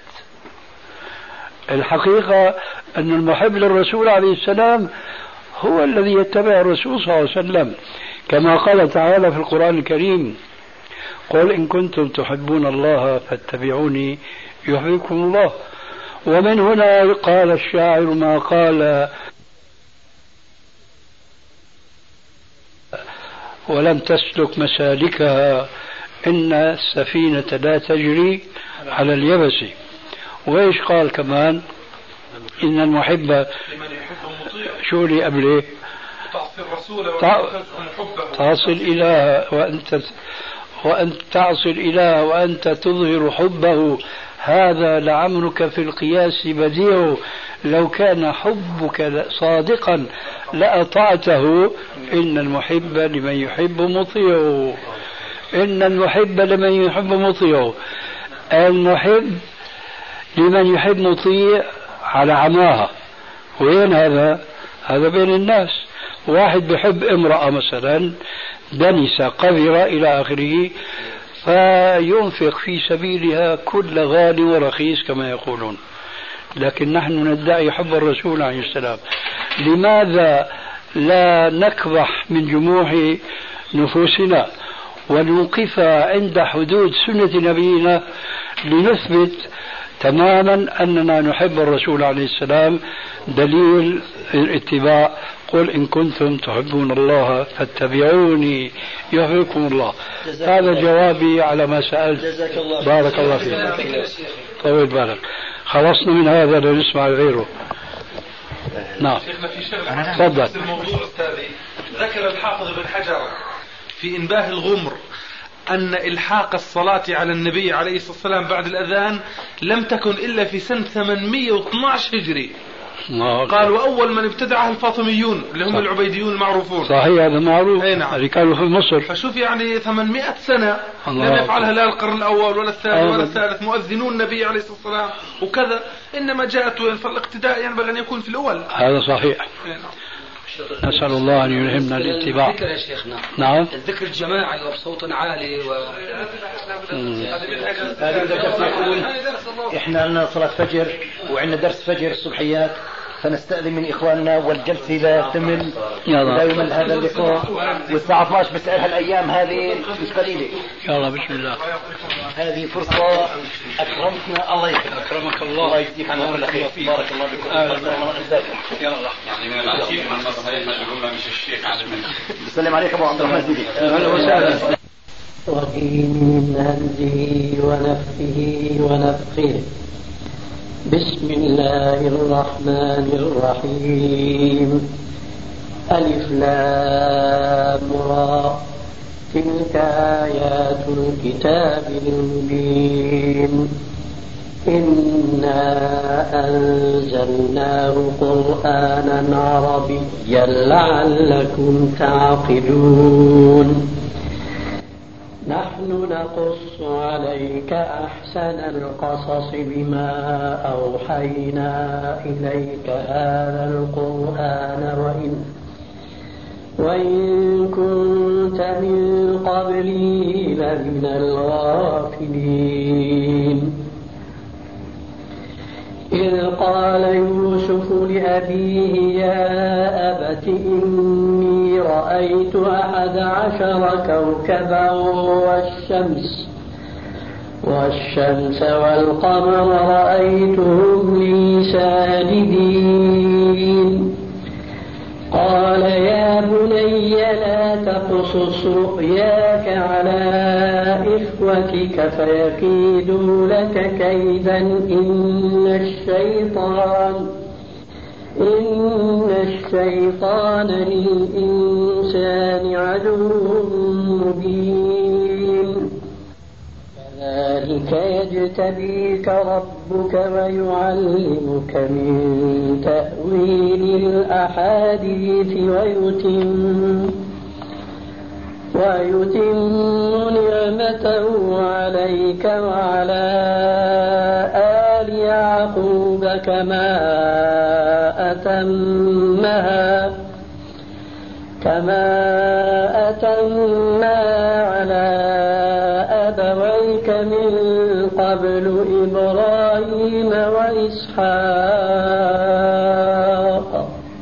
Speaker 3: الحقيقة أن المحب للرسول عليه السلام هو الذي يتبع الرسول صلى الله عليه وسلم، كما قال تعالى في القرآن الكريم: قل إن كنتم تحبون الله فاتبعوني يحببكم الله. ومن هنا قال الشاعر ما قال: ولم تسلك مسالكها إن السفينة لا تجري على اليبس. وإيش قال كمان؟ إن المحب شو اللي قبله؟ تعصي الإله وأنت تعصي الإله وأنت تظهر حبه، هذا لعمرك في القياس بديع، لو كان حبك صادقا لأطعته، إن المحب لمن يحب مطيع. إن المحب لمن يحب مطيع. المحب لمن يحب مطيع على عماها. وين هذا؟ هذا بين الناس. واحد بحب امرأة مثلا دنسة قذرة إلى آخره، فينفق في سبيلها كل غالي ورخيص كما يقولون. لكن نحن ندعي حب الرسول عليه السلام. لماذا لا نكبح من جموع نفوسنا ونوقفها عند حدود سنة نبينا لنثبت تماما أننا نحب الرسول عليه السلام؟ دليل الاتباع: قل إن كنتم تحبون الله فاتبعوني يحببكم الله. هذا جوابي على ما سألت. بارك الله فيك. طول بالك. خلصنا من هذا لنسمع غيره. نعم.
Speaker 6: تفضل. الموضوع أستاذي، ذكر الحافظ بن حجر في إنباه الغمر أن إلحاق الصلاة على النبي عليه الصلاة والسلام بعد الأذان لم تكن إلا في سنة 812 هجري. قال: وأول من ابتدعها الفاطميون اللي هم العبيديون المعروفون.
Speaker 3: صحيح، هذا معروف.
Speaker 6: نعم.
Speaker 3: كانوا في مصر.
Speaker 6: فشوف يعني 800 سنة لم يفعلها لا القرن الأول ولا الثاني ولا الثالث مؤذنون النبي عليه الصلاة والسلام وكذا، إنما جاءت فالاقتداء ينبغي أن يكون في الأول.
Speaker 3: هذا صحيح. نسأل الله أن يلهمنا الاتباع.
Speaker 1: الذكر يا شيخنا.
Speaker 3: نعم.
Speaker 1: الذكر الجماعي وبصوت عالي
Speaker 5: احنا لنا صلاة فجر وعندنا درس فجر الصبحيات، فنستأذن من إخواننا والجلسة لا تمل لا يمل هذا اللقاء. والساعة 12 بس هالأيام هذه مش قليلة.
Speaker 3: يلا بسم الله.
Speaker 5: هذه فرصة أكرمتنا. الله يكرمك.
Speaker 3: أكرمك الله.
Speaker 5: الله يجزيك عنا كل خير. بارك الله بكم.
Speaker 3: يلا.
Speaker 2: يعني من العجيب من المظهرين مشغولة مش الشيخ عالم.
Speaker 5: بسلم عليك أبو عبد الرحمن زيدي.
Speaker 3: أهلا وسهلا.
Speaker 7: من همزه ونفخه ونفخه. بسم الله الرحمن الرحيم. ألف لام را. تلك آيات الكتاب المبين. إنا أنزلناه قرآنا عربيا لعلكم تعقلون. نحن نقص عليك أحسن القصص بما أوحينا إليك هذا القرآن وإن كنت من قبله لمن الغافلين. إذ قال يوسف لأبيه: يا أبت إني رأيت 11 كوكبا والشمس والقمر رأيتهم لي ساجدين. قال: يا بني لا تقصص رؤياك على إخوتك فيكيدوا لك كيدا إن الشيطان للإنسان عدو مبين. كذلك يجتبيك ربك ويعلمك من تأويل الأحاديث ويتم نعمته عليك وعلى آل يعقوب كما أتمها على أبويك قبل إبراهيم وإسحاق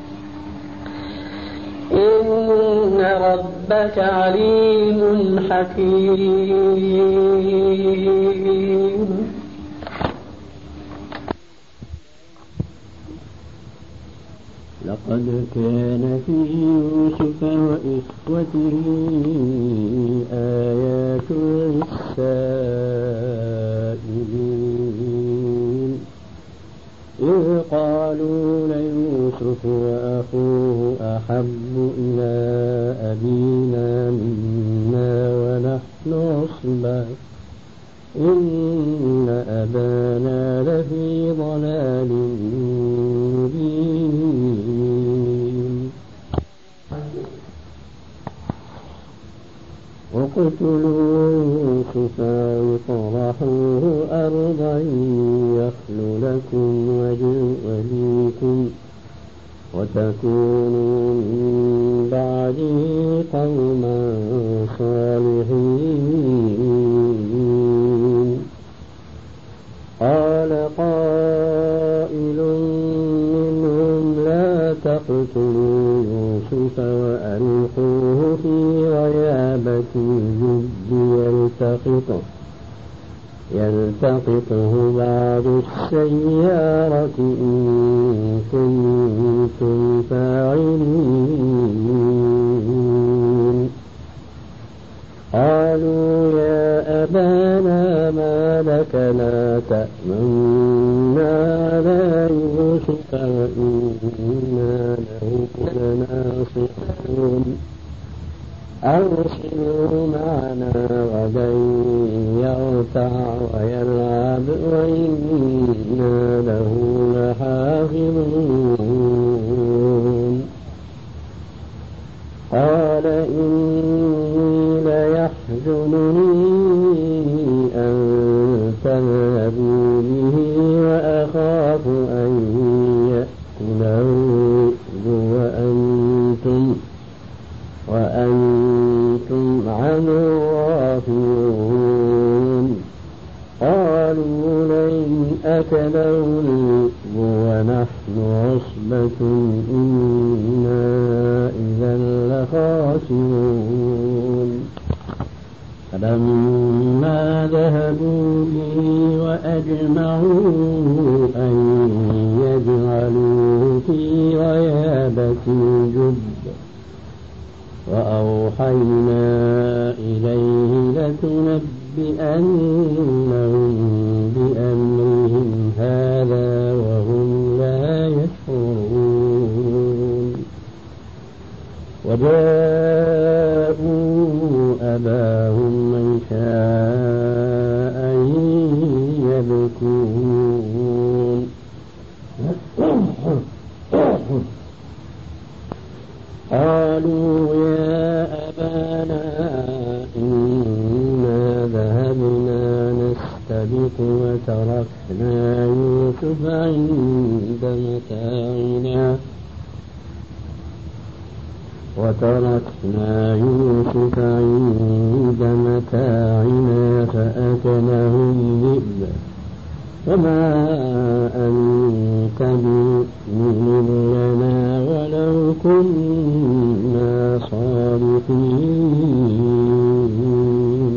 Speaker 7: إن ربك عليم حكيم.
Speaker 8: لقد كان في يوسف وإخوته آيات للسائلين إذ قالوا ليوسف وأخوه أحب إلى أبينا منا ونحن عصبة إن أبانا لفي ضلال مبين. اقتلوا يوسف واطرحوه أرضا يخل لكم وجه أبيكم وتكونوا من بعده قوما صالحين. قال قائل منهم لا تقتلوا يوسف وألقوه في غيابة الجب يلتقطه بعض السيارة إن كنتم فاعلين. قالوا يا أبانا ما لك لا تأمنا على يوسف وإنا له لناصحون أرسلوا معنا غدا يرتع ويلعب وإنا له لحافظون. قال إني ليحزنني أن تذهبوا به وأخاف أن يأكله وأنتم عنه غافلون. قالوا لئن أكله الذئب ونحن عصبة إنا إذا لخاسرون. فلما ذهبوا به وأجمعوا أن يجعلوه في غيابة الجب وأوحينا إليه لتنبئنهم بأمرهم هذا وهم لا يشعرون. وجاءوا أباهم عشاء يبكون. قالوا يا أبانا إنا ذهبنا نستبق وتركنا يوسف عند متاعنا فأكله الذئب وما أنت بمؤمن لنا ولو كنا صادقين.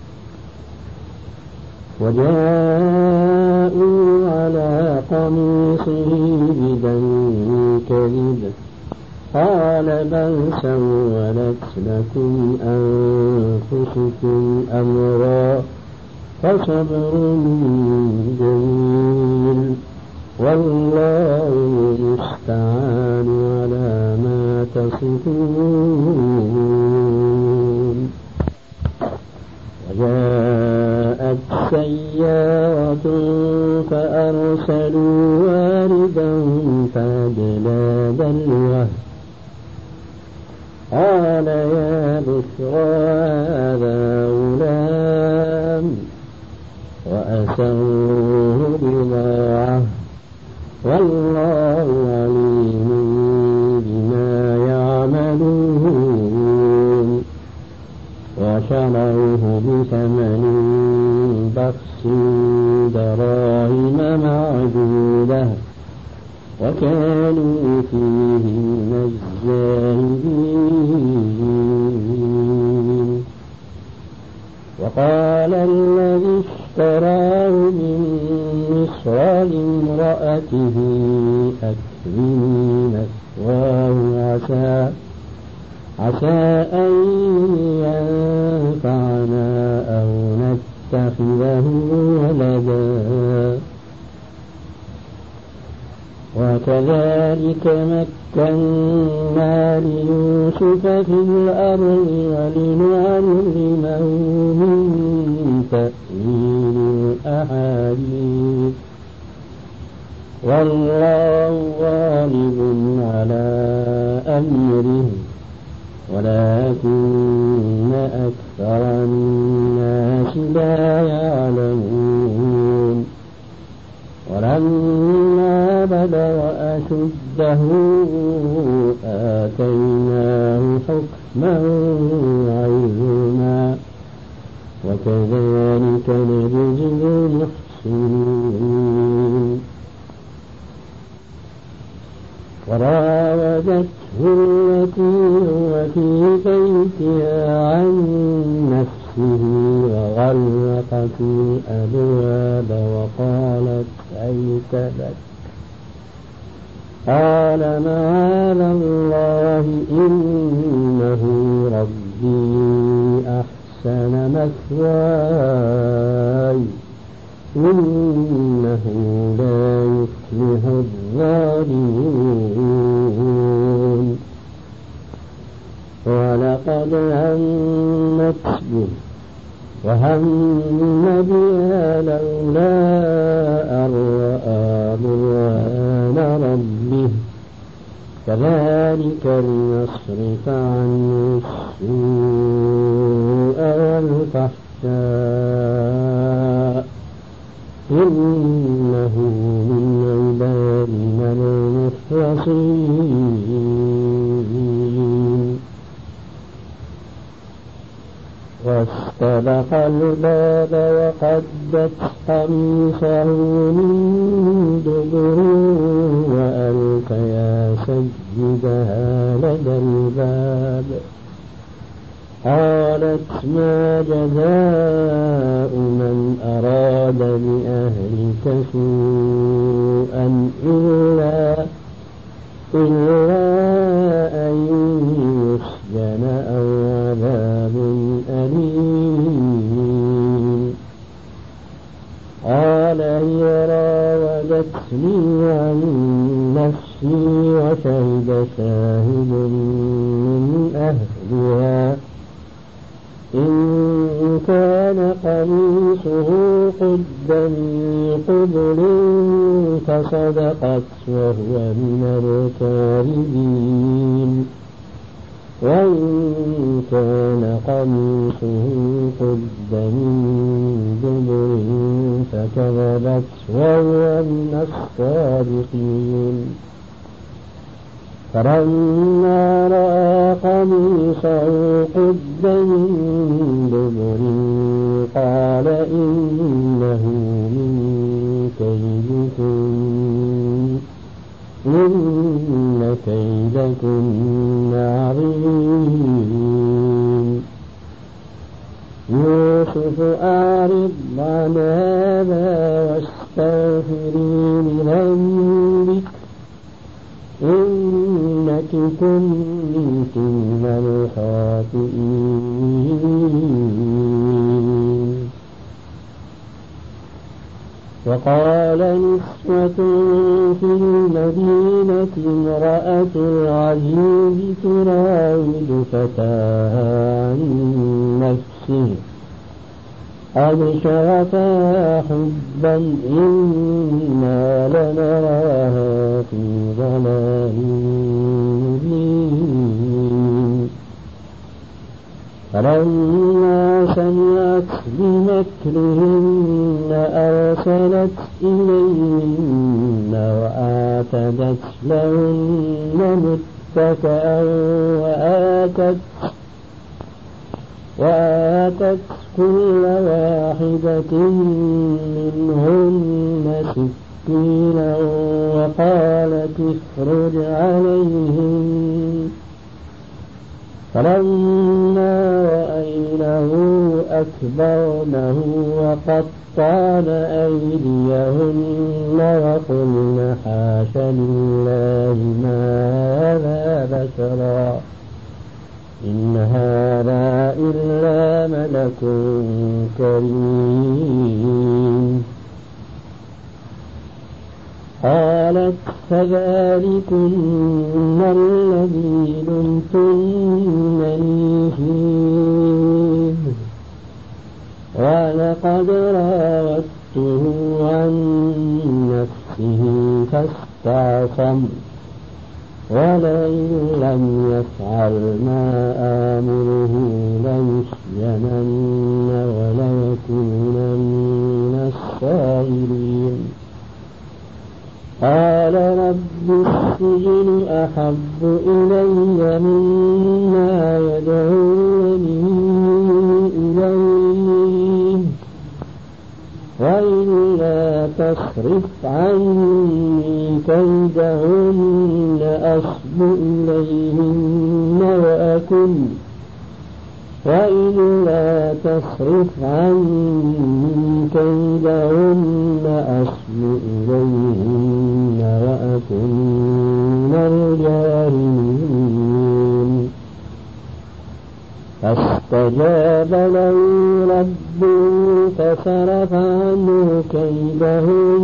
Speaker 8: وجاءوا على قميصه بدم كذب قال بل سولت لكم أنفسكم أمرا فصبر جميل والله المستعان على ما تصفون. وجاءت سيارة فأرسلوا واردهم فأدلى دلوه قال يا بشرى هذا غلام وأسروه بضاعة والله عليم بما يعملون. وشروه بثمن شخص دراهم معدودة وكانوا فيه من الزاهدين. وقال الذي اشتراه من مصر لامرأته أكرمي مثواه عسى أن ينفعنا أو نتخذه ولدا. وكذلك مكنا ليوسف في الأرض ولنعلمه من تأويل الأحاديث والله غالب على أمره ولكن أكثر الناس لا يعلمون. ولما بلغ أشده آتيناه حكما وعلما وكذلك نجزي المحسنين. وراودته التي هو في بيتها عن نفسه وغلقت الأبواب وقالت هيت لك. قال معاذ الله إنه ربي أحسن مثواي إنه لا يفلح الظالمون. ولقد همت به وهم بها لولا أن رأى برهان ربه كذلك لنصرف عنه السوء والفحشاء إنه من عبادنا المخلصين. واستبق الباب وقدت قميصه من دبر وألف يا سيدها لدى الباب. قالت ما جزاء من أراد بأهلك سوءا إلا أن يسجن أو عذاب أليم. قال هي راودتني عن نفسي وشهد شاهد من أهلها إن كان قميصه قد من قبل فصدقت وهو من الكاذبين وإن كان قميصه قد من دبر فكذبت وهو من الصادقين. فلما رأى قميصه قد من دبر قال إنه من كيدكن عظيم. يوسف أعرض عن هذا واستغفري لذنبك إنك كنت من الخاطئين. وقال نسوة في المدينة امرأة العزيز تراود فتاها عن نفسه قد شغفها حبا إنا لنراها في ضلال مبين. فلما سمعت بمكرهن أرسلت إليهن وأعتدت لهن متكئا وآتت كل واحدة منهن سكينا وقالت اخرج عليهم. فلما رأينه أكبرنه وقطعن أيديهن وقلن حاش لله ما هذا بشرا إن هذا إلا ملك كريم. قالت فذلكن الذي لمتنني فيه ولقد راودته عن نفسه فاستعصم ولئن لم يفعل ما آمره ليسجنن وليكونن من الصاغرين. قال رب السجن أحب إلي مما يدعونني إليه وإلا تصرف عني كيدهن أصب إليهن وإلا تصرف عني كيدهن أصب إليهن وأكن من الجاهلين. فاستجاب له ربه فصرف عنه كيدهن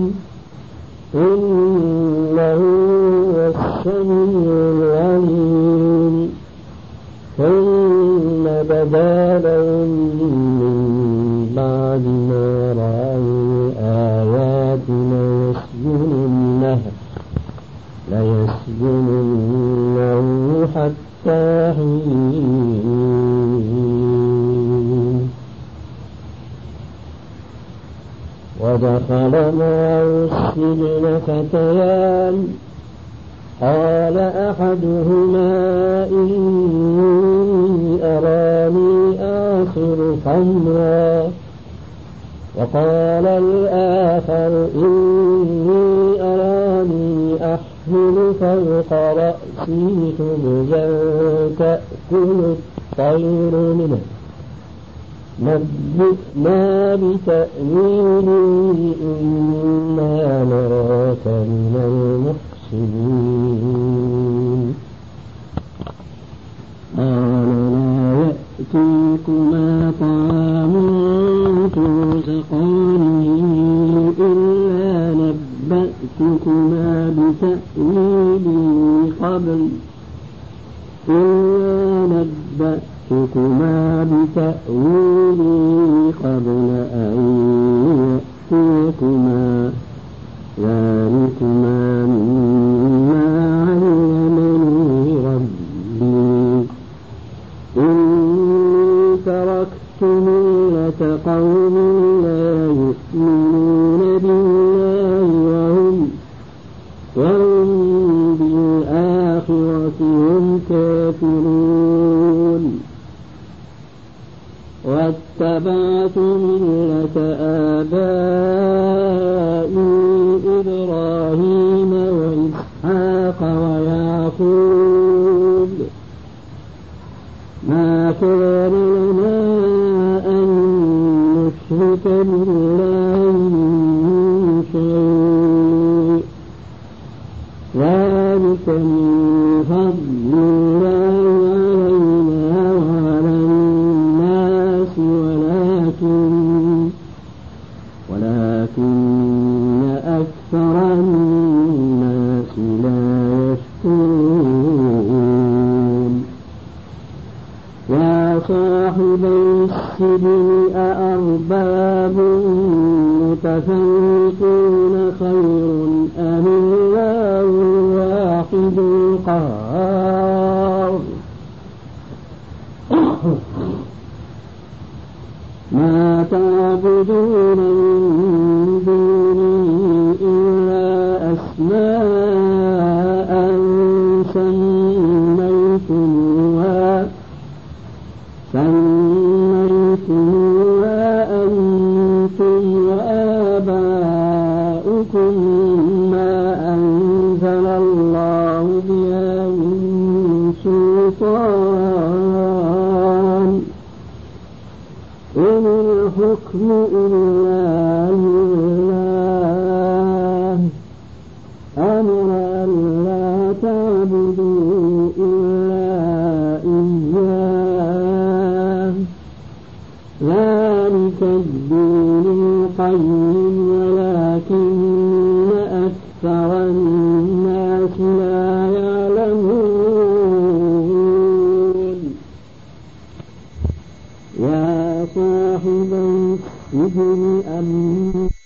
Speaker 8: إنه هو السميع العليم. ثم بدا لهم من بعد ما رأوا آياتنا ليسجننه حتى حين. ودخل معه السجن فتيان قال أحدهما إني أراني آخر خمرا وقال الآخر إني أراني أحمل فوق رأسي خبزا تأكل الطير منه نبئنا بتأويله إنا نراك من المحسنين. قال لا يأتيكما طعام ترزقانه إلا نبأتكما بتأويله قبل أن يأتيكما ذلكما مما علمني ربي إني تركت ملة قوم لا يؤمنون بالله وهم بالآخرة هم كافرون. واتبعت ملة آبائي إبراهيم وإسحاق ويعقوب ما كان لنا أن نشرك بالله من شيء ذلك من فضل الله علينا وعلى الناس ولكن أكثر الناس لا يشكرون. يا صاحبي السجن أأرباب متفرقون خير أم الله الواحد القهار. ما تعبدون من دونه إلا أسماء سميتموها الحكم إلا لله أمر أن لا تعبدوا إلا إياه ذلك الدين القيم ولكن أكثر الناس لا يعلمون يا صاحبي السجن